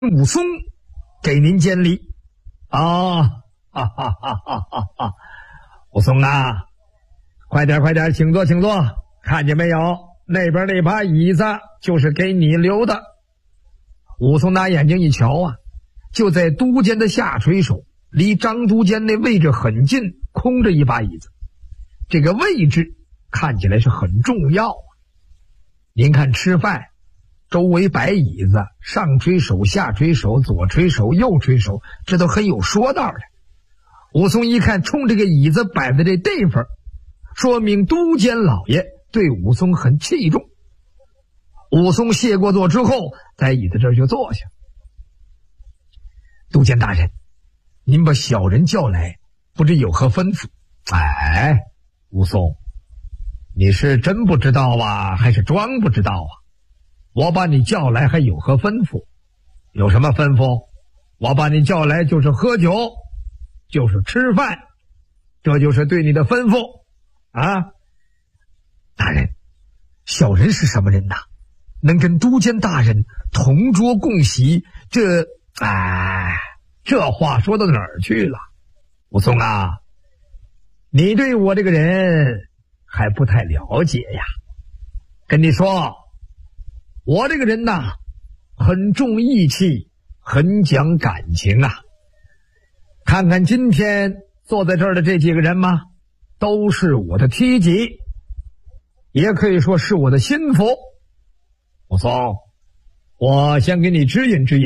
武松给您监理。啊，哈哈哈哈哈哈！武松啊，快点，请坐，请坐。看见没有？那边那把椅子就是给你留的。武松拿眼睛一瞧啊，就在都监的下垂手，离张都监那位置很近，空着一把椅子。这个位置看起来是很重要啊。您看吃饭，周围摆椅子，上垂手，下垂手，左垂手，右垂手，这都很有说道的。武松一看，冲这个椅子摆的这地方，说明都监老爷对武松很器重。武松谢过座之后，在椅子这儿就坐下。都监大人，您把小人叫来，不知有何吩咐？哎，武松，你是真不知道啊，还是装不知道啊？我把你叫来还有何吩咐？有什么吩咐？我把你叫来就是喝酒，就是吃饭，这就是对你的吩咐啊！大人，小人是什么人呐？能跟都监大人同桌共席，这话说到哪儿去了？武松啊，你对我这个人还不太了解呀。跟你说，我这个人呐，很重义气，很讲感情啊。看看今天坐在这儿的这几个人嘛，都是我的梯级，也可以说是我的心腹。武松，我先给你指引指引，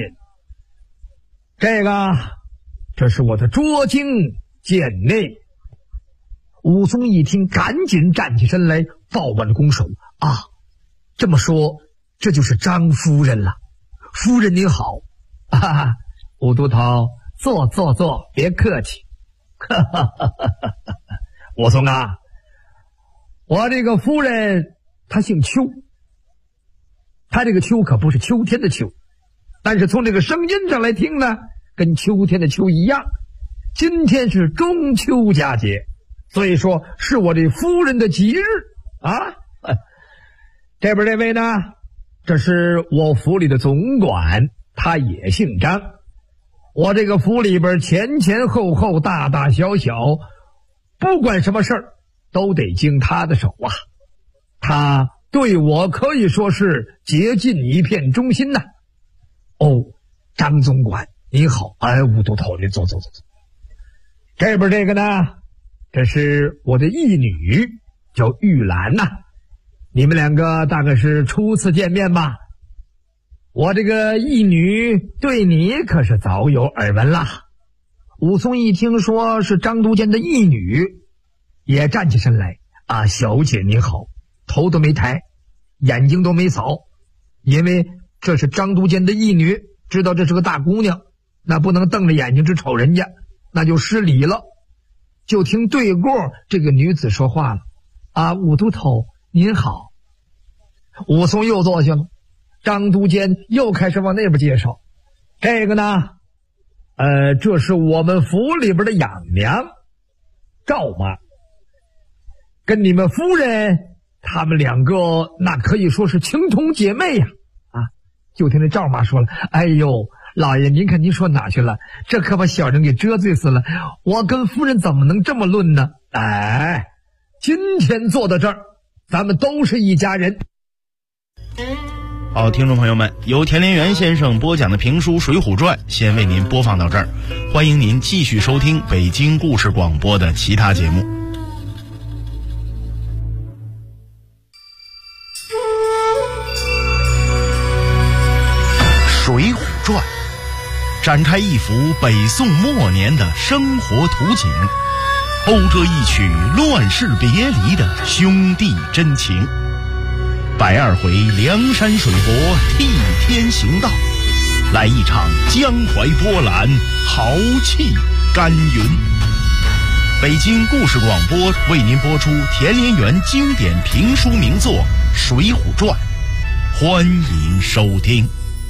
这是我的捉襟见内。武松一听，赶紧站起身来，抱挽拱手啊！这么说，这就是张夫人了。夫人您好，哈哈，武都头，坐，别客气。哈哈哈哈哈！武松啊，我这个夫人她姓邱，她这个邱可不是秋天的秋，但是从这个声音上来听呢，跟秋天的秋一样。今天是中秋佳节，所以说是我这夫人的吉日啊。这边这位呢，这是我府里的总管，他也姓张。我这个府里边前前后后大大小小，不管什么事儿都得经他的手啊。他对我可以说是竭尽一片忠心呐。哦，张总管你好，武都头，您坐。这边这个呢，这是我的义女，叫玉兰呐。你们两个大概是初次见面吧？我这个义女对你可是早有耳闻啦。武松一听说是张都监的义女，也站起身来啊，小姐您好，头都没抬，眼睛都没扫，因为这是张都监的义女，知道这是个大姑娘，那不能瞪着眼睛只瞅人家，那就失礼了。就听对过这个女子说话了啊，武都头您好。武松又坐下了，张都监又开始往那边介绍。这个呢，这是我们府里边的养娘赵妈，跟你们夫人他们两个那可以说是情同姐妹呀。就听这赵妈说了，哎呦，老爷您看您说哪去了？这可把小人给遮罪死了。我跟夫人怎么能这么论呢？今天坐到这儿，咱们都是一家人。 好，听众朋友们，由田连元先生播讲的评书《水浒传》先为您播放到这儿，欢迎您继续收听北京故事广播的其他节目。《水浒传》展开一幅北宋末年的生活图景，勾着一曲乱世别离的兄弟真情。120回梁山水泊替天行道，来一场江淮波澜，豪气干云。北京故事广播为您播出田连元经典评书名作《水浒传》，欢迎收听。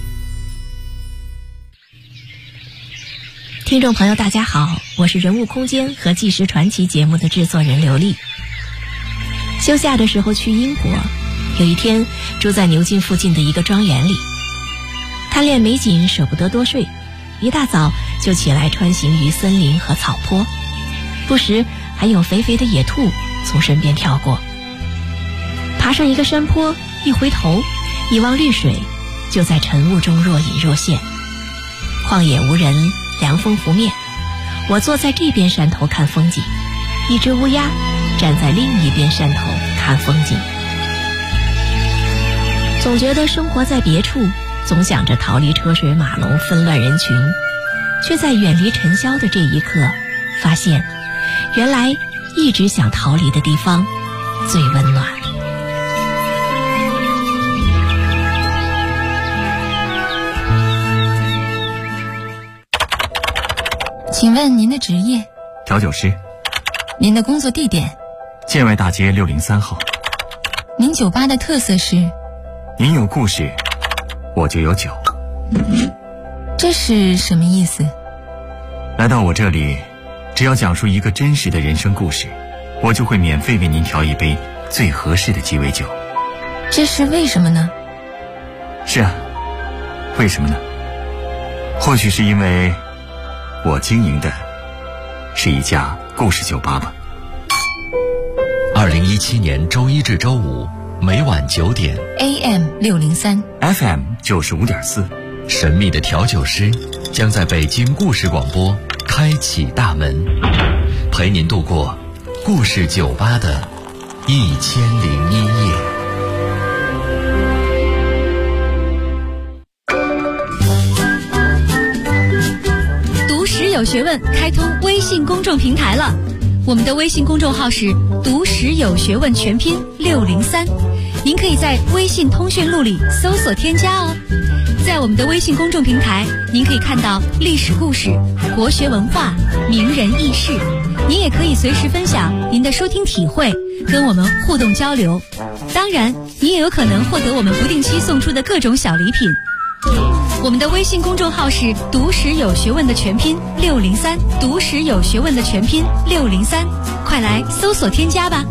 听众朋友大家好，我是人物空间和纪实传奇节目的制作人刘丽。休假的时候去英国，有一天住在牛津附近的一个庄园里， 贪恋美景，舍不得多睡，一大早就起来穿行于森林和草坡，不时还有肥肥的野兔从身边跳过。爬上一个山坡，一回头，一望绿水就在晨雾中若隐若现。旷野无人，凉风拂面，我坐在这边山头看风景，一只乌鸦站在另一边山头看风景。总觉得生活在别处，总想着逃离车水马龙纷乱人群，却在远离尘嚣的这一刻发现，原来一直想逃离的地方最温暖。 请问您的职业？ 调酒师。 您的工作地点？ 建外大街603号。 您酒吧的特色是？ 您有故事，我就有酒。 这是什么意思？ 来到我这里，只要讲述一个真实的人生故事，我就会免费为您调一杯最合适的鸡尾酒。 这是为什么呢？ 是啊，为什么呢？或许是因为我经营的是一家故事酒吧吧。 2017年周一至周五每晚9点 AM 603 FM 95.4， 神秘的调酒师将在北京故事广播开启大门，陪您度过故事酒吧的1001夜。 读史有学问开通微信公众平台了，我们的微信公众号是读史有学问全拼603，您可以在微信通讯录里搜索添加哦。在我们的微信公众平台，您可以看到历史故事、国学文化、名人轶事，您也可以随时分享您的收听体会，跟我们互动交流。当然，您也有可能获得我们不定期送出的各种小礼品。我们的微信公众号是读史有学问的全拼603，读史有学问的全拼603，快来搜索添加吧。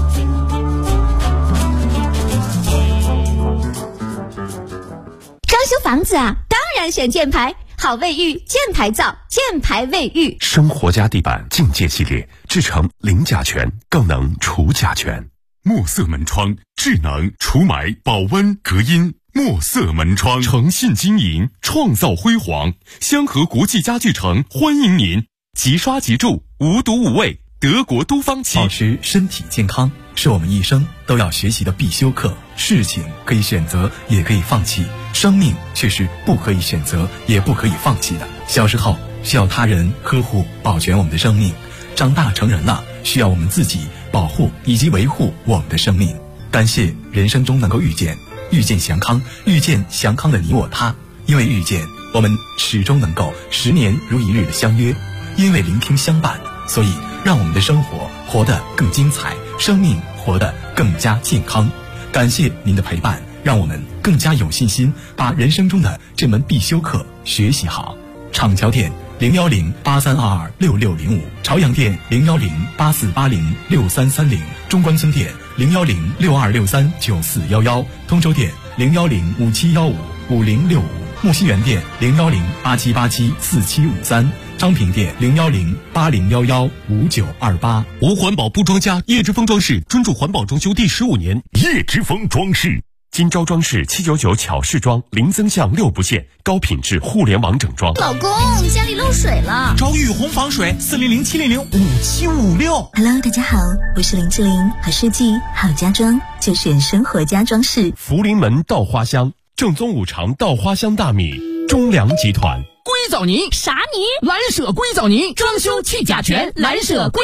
装修房子啊，当然选箭牌，好卫浴，箭牌造，箭牌卫浴。 生活家地板境界系列制成零甲醛，更能除甲醛。墨色门窗，智能除霾、保温、隔音。墨色门窗，诚信经营，创造辉煌。香河国际家具城欢迎您，即刷即住，无毒无味，德国都方漆。 保持身体健康是我们一生都要学习的必修课。事情可以选择，也可以放弃，生命却是不可以选择，也不可以放弃的。小时候需要他人呵护保全我们的生命，长大成人了，需要我们自己保护以及维护我们的生命。感谢人生中能够遇见祥康，遇见祥康的你我他。因为遇见，我们始终能够10年如一日的相约；因为聆听相伴，所以让我们的生活活得更精彩，生命活得更加健康。感谢您的陪伴，让我们更加有信心把人生中的这门必修课学习好。厂桥店01083226605，朝阳店01084806330，中关村店01062639411，通州店01057155065，木樨园店01087874753，昌平店01080115928。 无环保不装家，叶之峰装饰专注环保装修第15年。叶之峰装饰，金招装饰799巧饰装，零增项6不限，高品质互联网整装。 老公，家里漏水了， 找雨虹防水400-700-5756。 Hello， 大家好，我是林志玲，好设计好家装就选生活家装饰。 福临门稻花香，正宗5常稻花香大米，中粮集团。 硅藻泥？ 啥泥？ 蓝舍硅藻泥，装修去甲醛，蓝舍硅